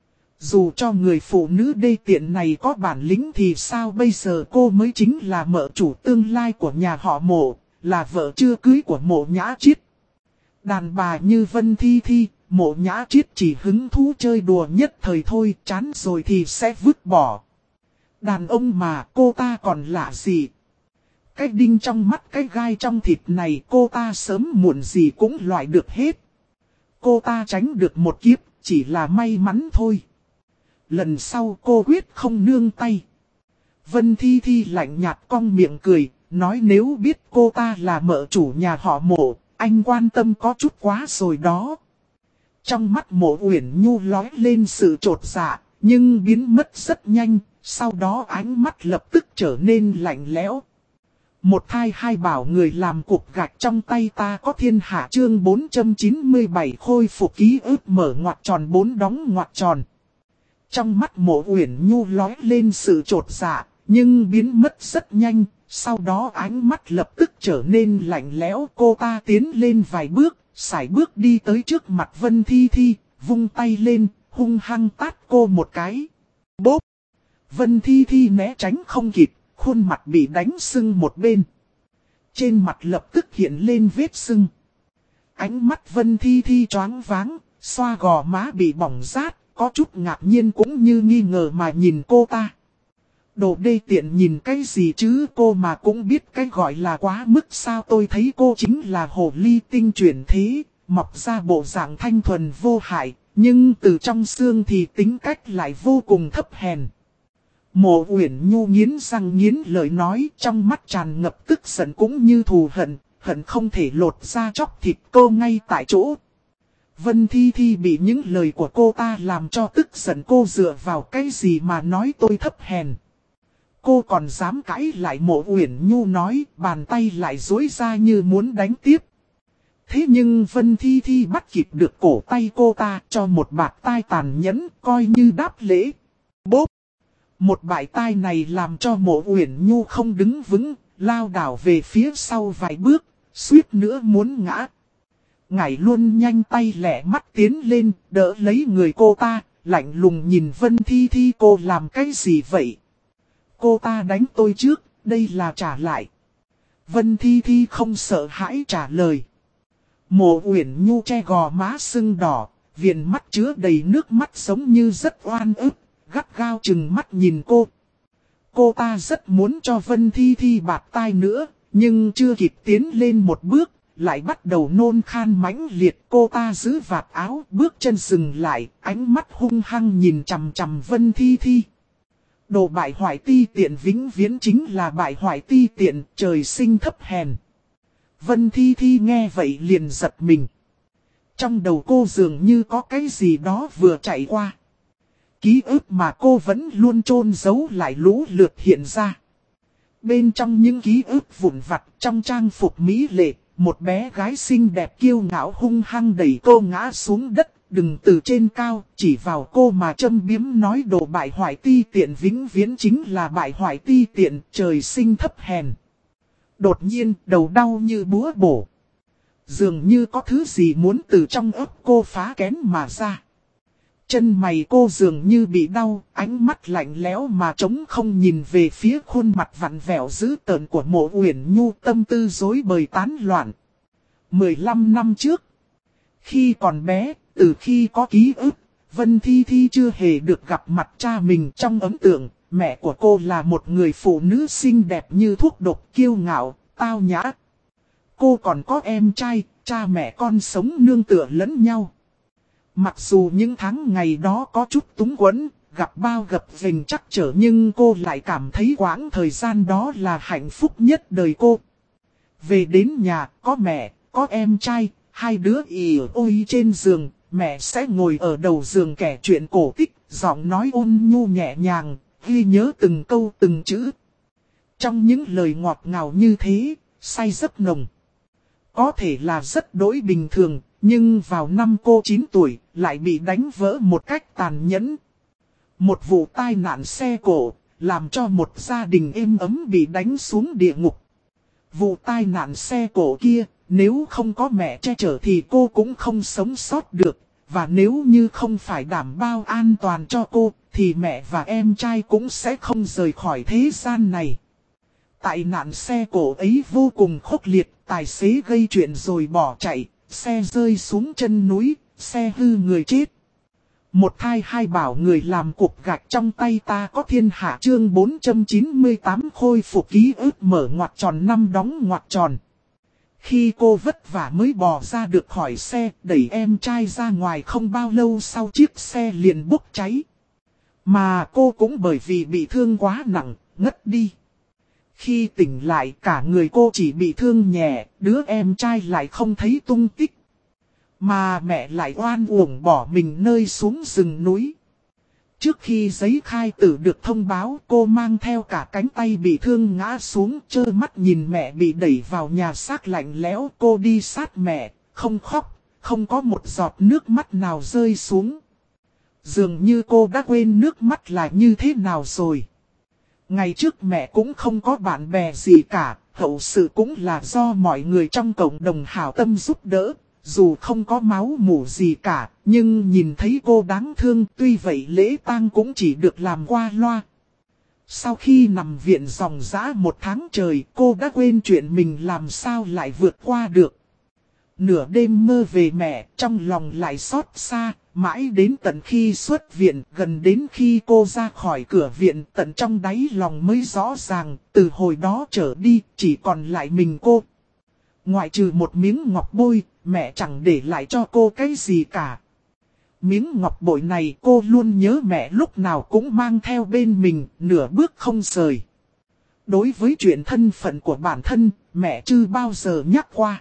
Dù cho người phụ nữ đê tiện này có bản lĩnh thì sao bây giờ cô mới chính là mợ chủ tương lai của nhà họ Mộ, là vợ chưa cưới của Mộ Nhã Chiết. Đàn bà như Vân Thi Thi, Mộ Nhã Chiết chỉ hứng thú chơi đùa nhất thời thôi, chán rồi thì sẽ vứt bỏ. Đàn ông mà cô ta còn lạ gì? Cái đinh trong mắt cái gai trong thịt này cô ta sớm muộn gì cũng loại được hết. Cô ta tránh được một kiếp, chỉ là may mắn thôi. Lần sau cô quyết không nương tay. Vân Thi Thi lạnh nhạt cong miệng cười, nói nếu biết cô ta là mợ chủ nhà họ Mộ, anh quan tâm có chút quá rồi đó. Trong mắt Mộ Uyển Nhu lói lên sự trột dạ, nhưng biến mất rất nhanh, sau đó ánh mắt lập tức trở nên lạnh lẽo. Một thai hai bảo người làm cục gạch trong tay ta có thiên hạ chương 497 khôi phục ký ức mở ngoặc tròn 4 đóng ngoặc tròn. Trong mắt Mộ Uyển Nhu lói lên sự trột dạ, nhưng biến mất rất nhanh, sau đó ánh mắt lập tức trở nên lạnh lẽo. Cô ta tiến lên vài bước, sải bước đi tới trước mặt Vân Thi Thi, vung tay lên, hung hăng tát cô một cái. Bốp! Vân Thi Thi né tránh không kịp, khuôn mặt bị đánh sưng một bên. Trên mặt lập tức hiện lên vết sưng. Ánh mắt Vân Thi Thi choáng váng, xoa gò má bị bỏng rát, có chút ngạc nhiên cũng như nghi ngờ mà nhìn cô ta. Đồ đê tiện nhìn cái gì chứ, cô mà cũng biết cái gọi là quá mức sao? Tôi thấy cô chính là hồ ly tinh chuyển thế, mọc ra bộ dạng thanh thuần vô hại, nhưng từ trong xương thì tính cách lại vô cùng thấp hèn. Mộ Uyển Nhu nghiến răng nghiến lợi nói, trong mắt tràn ngập tức giận cũng như thù hận, hận không thể lột ra chóc thịt cô ngay tại chỗ. Vân Thi Thi bị những lời của cô ta làm cho tức giận, cô dựa vào cái gì mà nói tôi thấp hèn. Cô còn dám cãi lại. Mộ Uyển Nhu nói, bàn tay lại duỗi ra như muốn đánh tiếp. Thế nhưng Vân Thi Thi bắt kịp được cổ tay cô ta, cho một bạt tai tàn nhẫn, coi như đáp lễ. Bốp! Một bạt tai này làm cho Mộ Uyển Nhu không đứng vững, lao đảo về phía sau vài bước, suýt nữa muốn ngã. Ngải luôn nhanh tay lẹ mắt tiến lên, đỡ lấy người cô ta, lạnh lùng nhìn Vân Thi Thi, cô làm cái gì vậy? Cô ta đánh tôi trước, đây là trả lại. Vân Thi Thi không sợ hãi trả lời. Mộ Uyển Nhu che gò má sưng đỏ, viền mắt chứa đầy nước mắt giống như rất oan ức, gắt gao chừng mắt nhìn cô. Cô ta rất muốn cho Vân Thi Thi bạt tai nữa, nhưng chưa kịp tiến lên một bước, lại bắt đầu nôn khan mãnh liệt. Cô ta giữ vạt áo, bước chân dừng lại, ánh mắt hung hăng nhìn chằm chằm Vân Thi Thi. Đồ bại hoại ti tiện vĩnh viễn chính là bại hoại ti tiện, trời sinh thấp hèn. Vân Thi Thi nghe vậy liền giật mình. Trong đầu cô dường như có cái gì đó vừa chạy qua. Ký ức mà cô vẫn luôn chôn giấu lại lũ lượt hiện ra. Bên trong những ký ức vụn vặt trong trang phục mỹ lệ, một bé gái xinh đẹp kiêu ngạo hung hăng đẩy cô ngã xuống đất. Đừng từ trên cao, chỉ vào cô mà châm biếm nói đồ bại hoại ti tiện vĩnh viễn chính là bại hoại ti tiện, trời sinh thấp hèn. Đột nhiên, đầu đau như búa bổ. Dường như có thứ gì muốn từ trong ấp cô phá kén mà ra. Chân mày cô dường như bị đau, ánh mắt lạnh lẽo mà trống không nhìn về phía khuôn mặt vặn vẹo dữ tợn của Mộ Uyển Nhu, tâm tư rối bời tán loạn. 15 năm trước, khi còn bé, từ khi có ký ức, Vân Thi Thi chưa hề được gặp mặt cha mình. Trong ấn tượng, mẹ của cô là một người phụ nữ xinh đẹp như thuốc độc, kiêu ngạo, tao nhã. Cô còn có em trai, cha mẹ con sống nương tựa lẫn nhau. Mặc dù những tháng ngày đó có chút túng quẫn, gặp bao gặp vành trắc trở, nhưng cô lại cảm thấy quãng thời gian đó là hạnh phúc nhất đời cô. Về đến nhà, có mẹ, có em trai, hai đứa ì ôi trên giường, mẹ sẽ ngồi ở đầu giường kể chuyện cổ tích, giọng nói ôn nhu nhẹ nhàng, ghi nhớ từng câu từng chữ. Trong những lời ngọt ngào như thế, say giấc nồng. Có thể là rất đỗi bình thường, nhưng vào năm cô 9 tuổi, lại bị đánh vỡ một cách tàn nhẫn. Một vụ tai nạn xe cộ, làm cho một gia đình êm ấm bị đánh xuống địa ngục. Vụ tai nạn xe cộ kia, nếu không có mẹ che chở thì cô cũng không sống sót được. Và nếu như không phải đảm bảo an toàn cho cô, thì mẹ và em trai cũng sẽ không rời khỏi thế gian này. Tại nạn xe cộ ấy vô cùng khốc liệt, tài xế gây chuyện rồi bỏ chạy, xe rơi xuống chân núi, xe hư người chết. Một thai hai bảo người làm cục gạch trong tay ta có thiên hạ, chương 498 khôi phục ký ức mở ngoặc tròn năm đóng ngoặc tròn. Khi cô vất vả mới bò ra được khỏi xe, đẩy em trai ra ngoài không bao lâu sau chiếc xe liền bốc cháy. Mà cô cũng bởi vì bị thương quá nặng, ngất đi. Khi tỉnh lại cả người cô chỉ bị thương nhẹ, đứa em trai lại không thấy tung tích. Mà mẹ lại oan uổng bỏ mình nơi xuống rừng núi. Trước khi giấy khai tử được thông báo, cô mang theo cả cánh tay bị thương ngã xuống, trơ mắt nhìn mẹ bị đẩy vào nhà xác lạnh lẽo. Cô đi sát mẹ, không khóc, không có một giọt nước mắt nào rơi xuống. Dường như cô đã quên nước mắt là như thế nào rồi. Ngày trước mẹ cũng không có bạn bè gì cả, hậu sự cũng là do mọi người trong cộng đồng hảo tâm giúp đỡ. Dù không có máu mủ gì cả, nhưng nhìn thấy cô đáng thương, tuy vậy lễ tang cũng chỉ được làm qua loa. Sau khi nằm viện ròng rã một tháng trời, cô đã quên chuyện mình làm sao lại vượt qua được. Nửa đêm mơ về mẹ, trong lòng lại xót xa, mãi đến tận khi xuất viện, gần đến khi cô ra khỏi cửa viện, tận trong đáy lòng mới rõ ràng, từ hồi đó trở đi, chỉ còn lại mình cô. Ngoại trừ một miếng ngọc bôi, mẹ chẳng để lại cho cô cái gì cả. Miếng ngọc bội này cô luôn nhớ mẹ lúc nào cũng mang theo bên mình, nửa bước không rời. Đối với chuyện thân phận của bản thân, mẹ chưa bao giờ nhắc qua.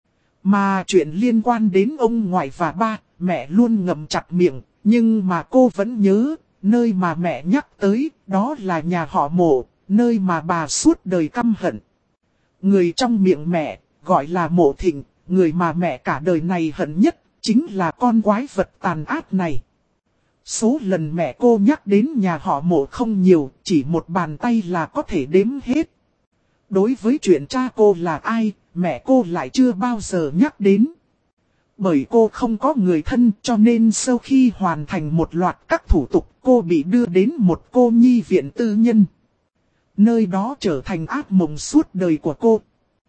Mà chuyện liên quan đến ông ngoại và ba, mẹ luôn ngậm chặt miệng, nhưng mà cô vẫn nhớ, nơi mà mẹ nhắc tới, đó là nhà họ Mộ, nơi mà bà suốt đời căm hận. Người trong miệng mẹ, gọi là Mộ Thịnh, người mà mẹ cả đời này hận nhất, chính là con quái vật tàn ác này. Số lần mẹ cô nhắc đến nhà họ Mộ không nhiều, chỉ một bàn tay là có thể đếm hết. Đối với chuyện cha cô là ai, mẹ cô lại chưa bao giờ nhắc đến. Bởi cô không có người thân, cho nên sau khi hoàn thành một loạt các thủ tục, cô bị đưa đến một cô nhi viện tư nhân. Nơi đó trở thành ác mộng suốt đời của cô.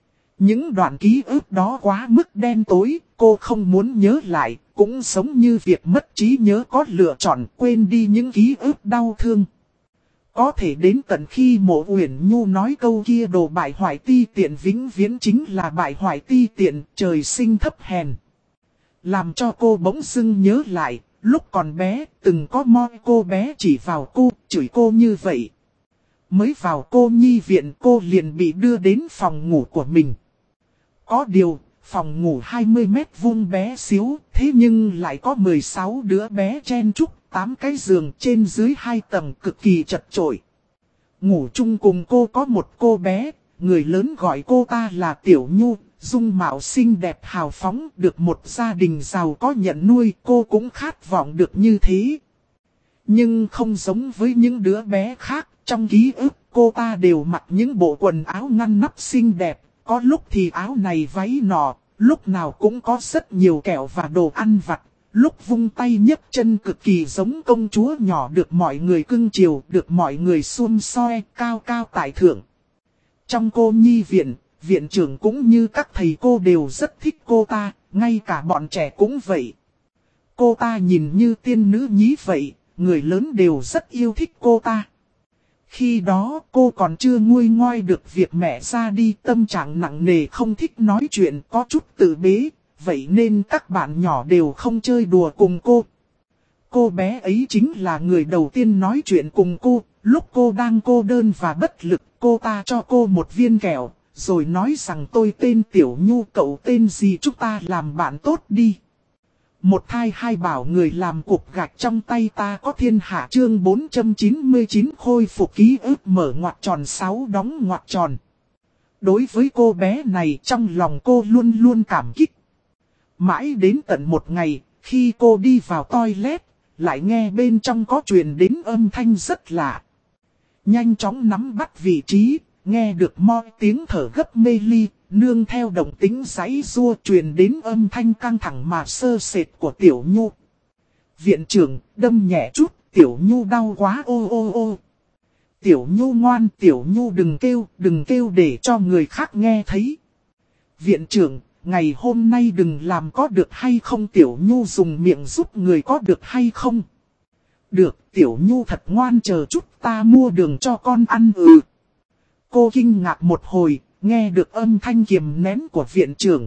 Những đoạn ký ức đó quá mức đen tối, cô không muốn nhớ lại, cũng giống như việc mất trí nhớ có lựa chọn quên đi những ký ức đau thương. Có thể đến tận khi Mộ Uyển Nhu nói câu kia đồ bại hoại ti tiện vĩnh viễn chính là bại hoại ti tiện, trời sinh thấp hèn. Làm cho cô bỗng dưng nhớ lại, lúc còn bé, từng có moi cô bé chỉ vào cô, chửi cô như vậy. Mới vào cô nhi viện cô liền bị đưa đến phòng ngủ của mình. Có điều, phòng ngủ 20 mét vuông bé xíu, thế nhưng lại có 16 đứa bé chen chúc, 8 cái giường trên dưới 2 tầng cực kỳ chật chội. Ngủ chung cùng cô có một cô bé, người lớn gọi cô ta là Tiểu Nhu, dung mạo xinh đẹp hào phóng, được một gia đình giàu có nhận nuôi, cô cũng khát vọng được như thế. Nhưng không giống với những đứa bé khác, trong ký ức cô ta đều mặc những bộ quần áo ngăn nắp xinh đẹp, có lúc thì áo này váy nọ, lúc nào cũng có rất nhiều kẹo và đồ ăn vặt, lúc vung tay nhấc chân cực kỳ giống công chúa nhỏ được mọi người cưng chiều, được mọi người xum xoe, cao cao tại thượng. Trong cô nhi viện, viện trưởng cũng như các thầy cô đều rất thích cô ta, ngay cả bọn trẻ cũng vậy. Cô ta nhìn như tiên nữ nhí vậy, người lớn đều rất yêu thích cô ta. Khi đó cô còn chưa nguôi ngoai được việc mẹ ra đi, tâm trạng nặng nề không thích nói chuyện, có chút tự bế, vậy nên các bạn nhỏ đều không chơi đùa cùng cô. Cô bé ấy chính là người đầu tiên nói chuyện cùng cô, lúc cô đang cô đơn và bất lực, cô ta cho cô một viên kẹo, rồi nói rằng tôi tên Tiểu Nhu, cậu tên gì, chúng ta làm bạn tốt đi. Một thai hai bảo người làm cục gạch trong tay ta có thiên hạ, chương 499 khôi phục ký ức mở ngoặc tròn 6 đóng ngoặc tròn. Đối với cô bé này, trong lòng cô luôn luôn cảm kích. Mãi đến tận một ngày, khi cô đi vào toilet, lại nghe bên trong có truyền đến âm thanh rất lạ. Nhanh chóng nắm bắt vị trí, nghe được moi tiếng thở gấp mê ly, nương theo động tính giãy giụa truyền đến âm thanh căng thẳng mà sơ sệt của Tiểu Nhu. Viện trưởng, đâm nhẹ chút, Tiểu Nhu đau quá ô ô ô. Tiểu Nhu ngoan, Tiểu Nhu đừng kêu để cho người khác nghe thấy. Viện trưởng, ngày hôm nay đừng làm có được hay không, Tiểu Nhu dùng miệng giúp người có được hay không? Được, Tiểu Nhu thật ngoan, chờ chút ta mua đường cho con ăn. Cô kinh ngạc một hồi, nghe được âm thanh kiềm nén của viện trưởng.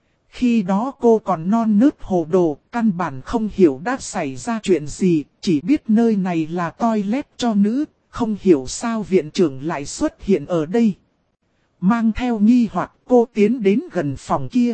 Khi đó cô còn non nớt hồ đồ, căn bản không hiểu đã xảy ra chuyện gì, chỉ biết nơi này là toilet cho nữ, không hiểu sao viện trưởng lại xuất hiện ở đây. Mang theo nghi hoặc cô tiến đến gần phòng kia.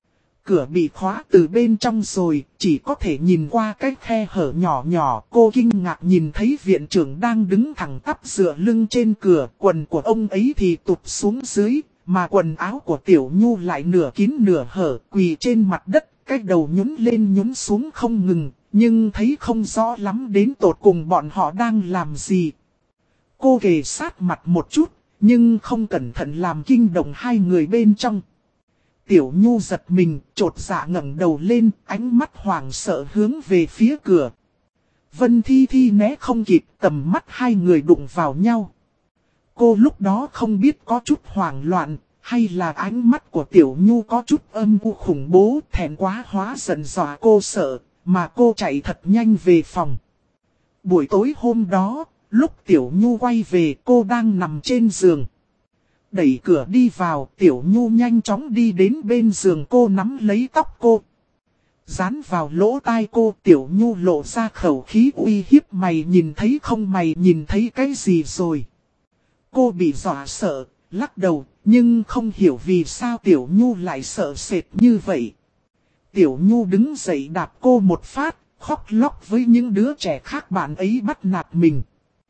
Cửa bị khóa từ bên trong rồi, chỉ có thể nhìn qua cái khe hở nhỏ nhỏ. Cô kinh ngạc nhìn thấy viện trưởng đang đứng thẳng tắp dựa lưng trên cửa. Quần của ông ấy thì tụt xuống dưới, mà quần áo của Tiểu Nhu lại nửa kín nửa hở, quỳ trên mặt đất, cái đầu nhún lên nhún xuống không ngừng, nhưng thấy không rõ lắm đến tột cùng bọn họ đang làm gì. Cô kề sát mặt một chút, nhưng không cẩn thận làm kinh động hai người bên trong. Tiểu Nhu giật mình, chột dạ ngẩng đầu lên, ánh mắt hoảng sợ hướng về phía cửa. Vân Thi Thi né không kịp, tầm mắt hai người đụng vào nhau. Cô lúc đó không biết có chút hoảng loạn, hay là ánh mắt của Tiểu Nhu có chút âm u khủng bố, thẹn quá hóa giận dọa cô sợ, mà cô chạy thật nhanh về phòng. Buổi tối hôm đó, lúc Tiểu Nhu quay về, cô đang nằm trên giường. Đẩy cửa đi vào, Tiểu Nhu nhanh chóng đi đến bên giường cô, nắm lấy tóc cô. Dán vào lỗ tai cô, Tiểu Nhu lộ ra khẩu khí uy hiếp, mày nhìn thấy không, mày nhìn thấy cái gì rồi? Cô bị dọa sợ, lắc đầu, nhưng không hiểu vì sao Tiểu Nhu lại sợ sệt như vậy. Tiểu Nhu đứng dậy đạp cô một phát, khóc lóc với những đứa trẻ khác bạn ấy bắt nạt mình.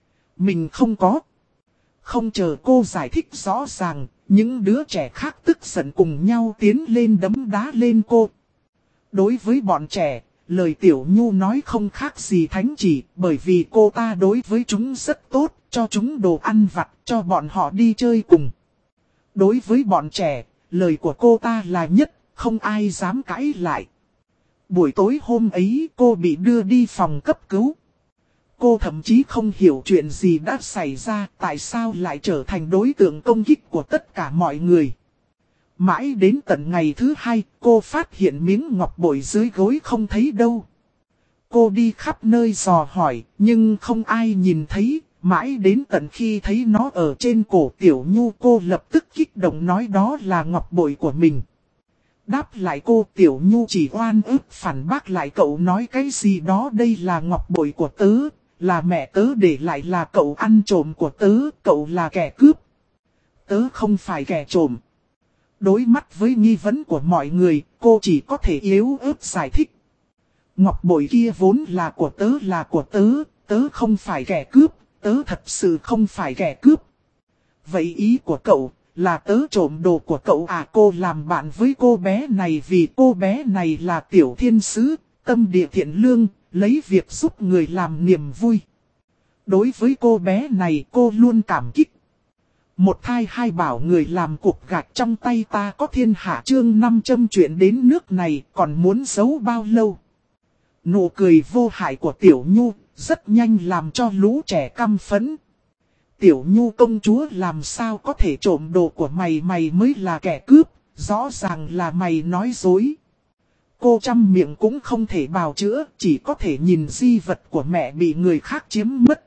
Mình không có. Không chờ cô giải thích rõ ràng, những đứa trẻ khác tức giận cùng nhau tiến lên đấm đá lên cô. Đối với bọn trẻ, lời Tiểu Nhu nói không khác gì thánh chỉ, bởi vì cô ta đối với chúng rất tốt, cho chúng đồ ăn vặt, cho bọn họ đi chơi cùng. Đối với bọn trẻ, lời của cô ta là nhất, không ai dám cãi lại. Buổi tối hôm ấy cô bị đưa đi phòng cấp cứu. Cô thậm chí không hiểu chuyện gì đã xảy ra, tại sao lại trở thành đối tượng công kích của tất cả mọi người. Mãi đến tận ngày thứ 2, cô phát hiện miếng ngọc bội dưới gối không thấy đâu. Cô đi khắp nơi dò hỏi, nhưng không ai nhìn thấy. Mãi đến tận khi thấy nó ở trên cổ Tiểu Nhu, cô lập tức kích động nói đó là ngọc bội của mình. Đáp lại cô, Tiểu Nhu chỉ oan ức phản bác lại cậu nói cái gì đó, đây là ngọc bội của tớ, là mẹ tớ để lại, là cậu ăn trộm của tớ, cậu là kẻ cướp. Tớ không phải kẻ trộm. Đối mắt với nghi vấn của mọi người, cô chỉ có thể yếu ớt giải thích. Ngọc bội kia vốn là của tớ, là của tớ, tớ không phải kẻ cướp, tớ thật sự không phải kẻ cướp. Vậy ý của cậu là tớ trộm đồ của cậu à? Cô làm bạn với cô bé này vì cô bé này là tiểu thiên sứ, tâm địa thiện lương, lấy việc giúp người làm niềm vui. Đối với cô bé này cô luôn cảm kích. Một thai hai bảo người làm cục gạch trong tay ta có thiên hạ, chương 500 chuyện đến nước này còn muốn giấu bao lâu. Nụ cười vô hại của Tiểu Nhu rất nhanh làm cho lũ trẻ căm phẫn. Tiểu Nhu công chúa, làm sao có thể trộm đồ của mày, mày mới là kẻ cướp, rõ ràng là mày nói dối. Cô trăm miệng cũng không thể bào chữa, chỉ có thể nhìn di vật của mẹ bị người khác chiếm mất.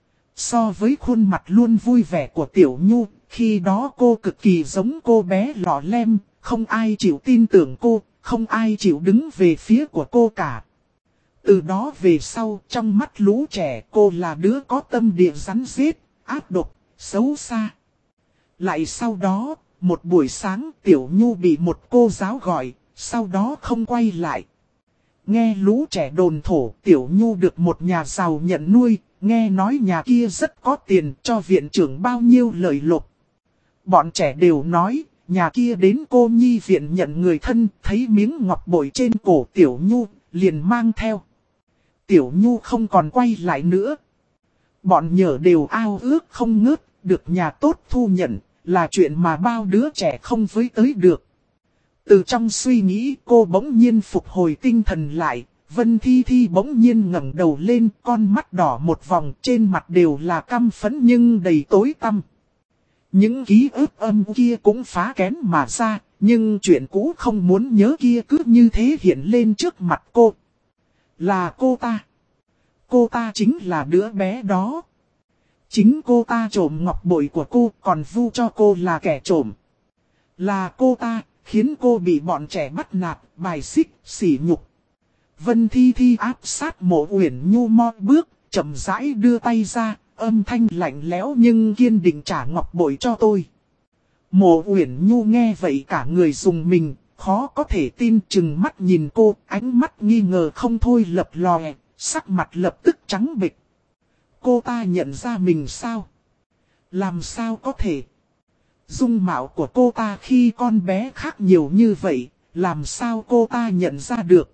So với khuôn mặt luôn vui vẻ của Tiểu Nhu, khi đó cô cực kỳ giống cô bé lọ lem, không ai chịu tin tưởng cô, không ai chịu đứng về phía của cô cả. Từ đó về sau, trong mắt lũ trẻ, cô là đứa có tâm địa rắn rết, ác độc, xấu xa. Lại sau đó, một buổi sáng Tiểu Nhu bị một cô giáo gọi, sau đó không quay lại. Nghe lũ trẻ đồn thổ, Tiểu Nhu được một nhà giàu nhận nuôi, nghe nói nhà kia rất có tiền, cho viện trưởng bao nhiêu lời lộc. Bọn trẻ đều nói, nhà kia đến cô nhi viện nhận người thân, thấy miếng ngọc bội trên cổ Tiểu Nhu, liền mang theo. Tiểu Nhu không còn quay lại nữa. Bọn nhở đều ao ước không ngớt, được nhà tốt thu nhận, là chuyện mà bao đứa trẻ không với tới được. Từ trong suy nghĩ cô bỗng nhiên phục hồi tinh thần lại, Vân Thi Thi bỗng nhiên ngẩng đầu lên, con mắt đỏ một vòng, trên mặt đều là căm phẫn nhưng đầy tối tăm. Những ký ức âm kia cũng phá kén mà ra, nhưng chuyện cũ không muốn nhớ kia cứ như thế hiện lên trước mặt cô. Là cô ta. Cô ta chính là đứa bé đó. Chính cô ta trộm ngọc bội của cô, còn vu cho cô là kẻ trộm. Là cô ta, khiến cô bị bọn trẻ bắt nạt, bài xích, sỉ nhục. Vân Thi Thi áp sát Mộ Uyển Nhu mo bước, chậm rãi đưa tay ra, âm thanh lạnh lẽo nhưng kiên định, trả ngọc bội cho tôi. Mộ Uyển Nhu nghe vậy cả người rùng mình, khó có thể tin, chừng mắt nhìn cô, ánh mắt nghi ngờ không thôi lập lòe, sắc mặt lập tức trắng bệch. Cô ta nhận ra mình sao? Làm sao có thể? Dung mạo của cô ta khi con bé khác nhiều như vậy, làm sao cô ta nhận ra được?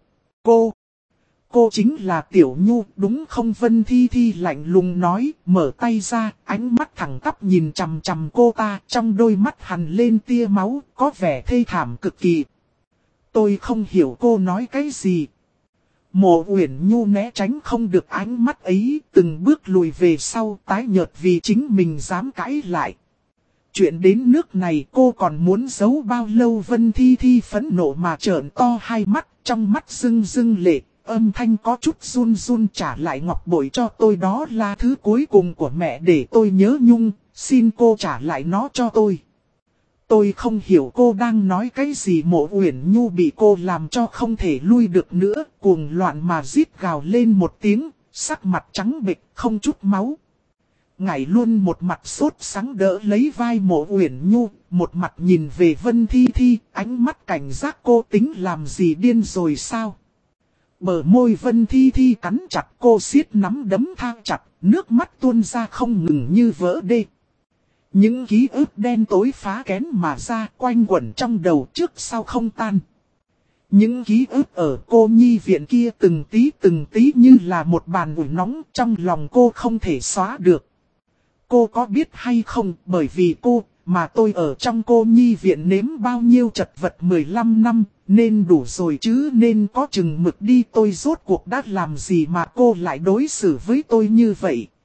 Cô chính là Tiểu Nhu đúng không? Vân Thi Thi lạnh lùng nói, mở tay ra, ánh mắt thẳng tắp nhìn chằm chằm cô ta, trong đôi mắt hằn lên tia máu, có vẻ thê thảm cực kỳ. Tôi không hiểu cô nói cái gì. Mộ Uyển Nhu né tránh không được ánh mắt ấy, từng bước lùi về sau, tái nhợt vì chính mình dám cãi lại. Chuyện đến nước này cô còn muốn giấu bao lâu? Vân Thi Thi phẫn nộ mà trợn to hai mắt, trong mắt rưng rưng lệ, âm thanh có chút run run, trả lại ngọc bội cho tôi, đó là thứ cuối cùng của mẹ để tôi nhớ nhung, xin cô trả lại nó cho tôi. Tôi không hiểu cô đang nói cái gì. Mộ Uyển Nhu bị cô làm cho không thể lui được nữa, cuồng loạn mà rít gào lên một tiếng, sắc mặt trắng bệch, không chút máu. Ngải luôn một mặt sốt sắng đỡ lấy vai Mộ Uyển Nhu, một mặt nhìn về Vân Thi Thi, ánh mắt cảnh giác. Cô tính làm gì, điên rồi sao? Bờ môi Vân Thi Thi cắn chặt, cô siết nắm đấm thang chặt, nước mắt tuôn ra không ngừng như vỡ đê. Những ký ức đen tối phá kén mà ra, quanh quẩn trong đầu trước sau không tan. Những ký ức ở cô nhi viện kia từng tí như là một bàn ủi nóng, trong lòng cô không thể xóa được. Cô có biết hay không, bởi vì cô mà tôi ở trong cô nhi viện nếm bao nhiêu chật vật 15 năm, nên đủ rồi chứ, nên có chừng mực đi. Tôi rốt cuộc đã làm gì mà cô lại đối xử với tôi như vậy?